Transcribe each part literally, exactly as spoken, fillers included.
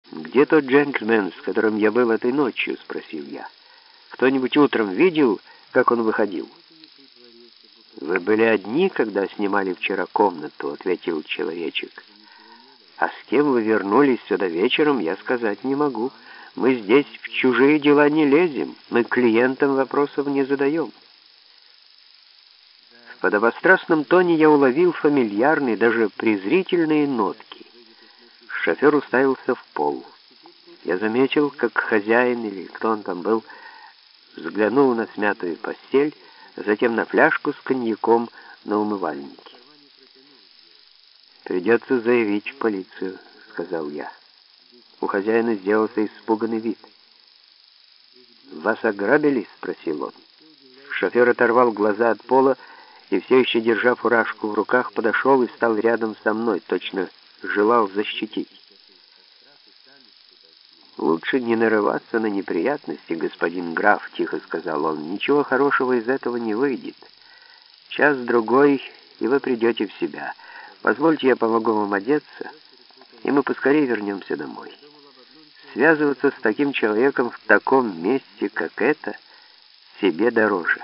«Где тот джентльмен, с которым я был этой ночью?» — спросил я. «Кто-нибудь утром видел, как он выходил?» «Вы были одни, когда снимали вчера комнату», — ответил человечек. «А с кем вы вернулись сюда вечером, я сказать не могу. Мы здесь в чужие дела не лезем, мы клиентам вопросов не задаем». В подобострастном тоне я уловил фамильярные, даже презрительные нотки. Шофер уставился в пол. Я заметил, как хозяин, или кто он там был, взглянул на смятую постель, затем на фляжку с коньяком на умывальнике. «Придется заявить в полицию», — сказал я. У хозяина сделался испуганный вид. «Вас ограбили?» — спросил он. Шофер оторвал глаза от пола и, все еще держа фуражку в руках, подошел и стал рядом со мной, точно желал защитить. «Лучше не нарываться на неприятности, господин граф», — тихо сказал он. «Ничего хорошего из этого не выйдет. Час-другой, и вы придете в себя. Позвольте, я помогу вам одеться, и мы поскорее вернемся домой. Связываться с таким человеком в таком месте, как это, себе дороже».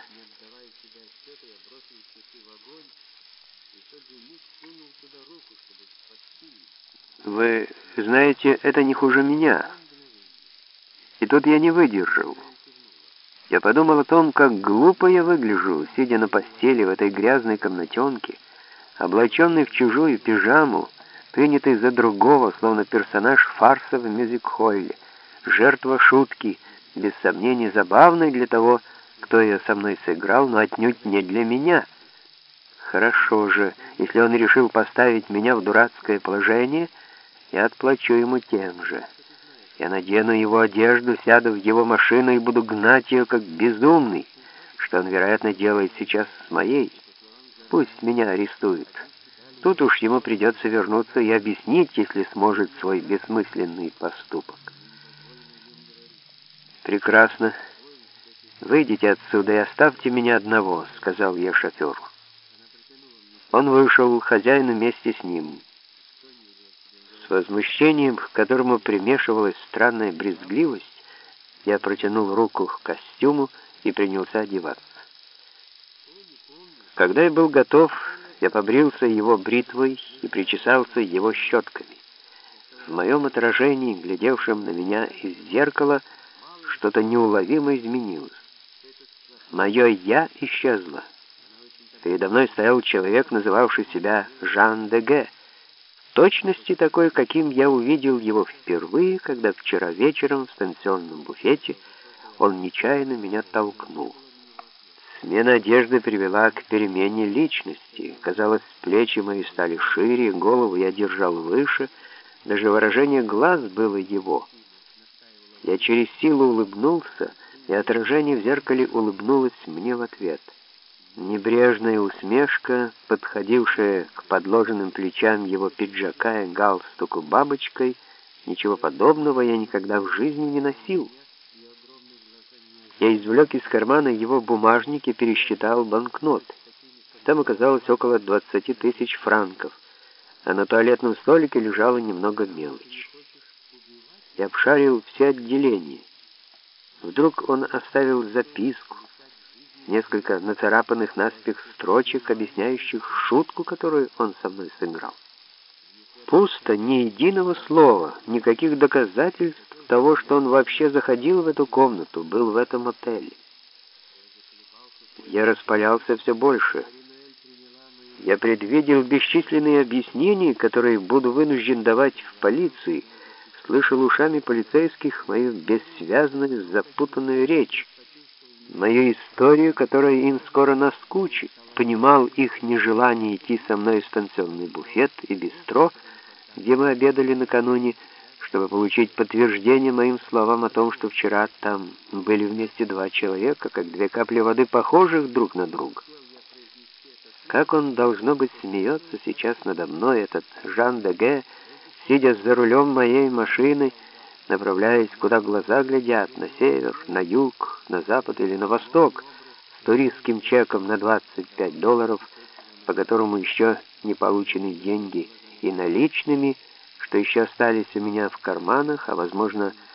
«Вы знаете, это не хуже меня». И тут я не выдержал. Я подумал о том, как глупо я выгляжу, сидя на постели в этой грязной комнатенке, облаченный в чужую пижаму, принятый за другого, словно персонаж фарса в мюзик-холле, жертва шутки, без сомнения забавной для того, кто ее со мной сыграл, но отнюдь не для меня. Хорошо же, если он решил поставить меня в дурацкое положение, я отплачу ему тем же. Я надену его одежду, сяду в его машину и буду гнать ее как безумный, что он, вероятно, делает сейчас с моей. Пусть меня арестуют. Тут уж ему придется вернуться и объяснить, если сможет, свой бессмысленный поступок. «Прекрасно. Выйдите отсюда и оставьте меня одного», — сказал я шоферу. Он вышел, хозяин вместе с ним. С возмущением, к которому примешивалась странная брезгливость, я протянул руку к костюму и принялся одеваться. Когда я был готов, я побрился его бритвой и причесался его щетками. В моем отражении, глядевшем на меня из зеркала, что-то неуловимо изменилось. Мое «я» исчезло. Передо мной стоял человек, называвший себя Жан де Г., в точности такой, каким я увидел его впервые, когда вчера вечером в станционном буфете он нечаянно меня толкнул. Смена одежды привела к перемене личности. Казалось, плечи мои стали шире, голову я держал выше, даже выражение глаз было его. Я через силу улыбнулся, и отражение в зеркале улыбнулось мне в ответ. Небрежная усмешка, подходившая к подложенным плечам его пиджака и галстуку бабочкой, ничего подобного я никогда в жизни не носил. Я извлек из кармана его бумажник и пересчитал банкнот. Там оказалось около двадцати тысяч франков, а на туалетном столике лежало немного мелочи. Я обшарил все отделения. Вдруг он оставил записку, несколько нацарапанных наспех строчек, объясняющих шутку, которую он со мной сыграл. Пусто, ни единого слова, никаких доказательств того, что он вообще заходил в эту комнату, был в этом отеле. Я распалялся все больше. Я предвидел бесчисленные объяснения, которые буду вынужден давать в полиции, слышал ушами полицейских мою бессвязную, запутанную речь, мою историю, которая им скоро наскучит, понимал их нежелание идти со мной в станционный буфет и бистро, где мы обедали накануне, чтобы получить подтверждение моим словам о том, что вчера там были вместе два человека, как две капли воды, похожих друг на друга. Как он, должно быть, смеется сейчас надо мной, этот Жан де Г., сидя за рулем моей машины, направляясь, куда глаза глядят, на север, на юг, на запад или на восток, с туристским чеком на двадцать пять долларов, по которому еще не получены деньги, и наличными, что что еще остались у меня в карманах, а, возможно,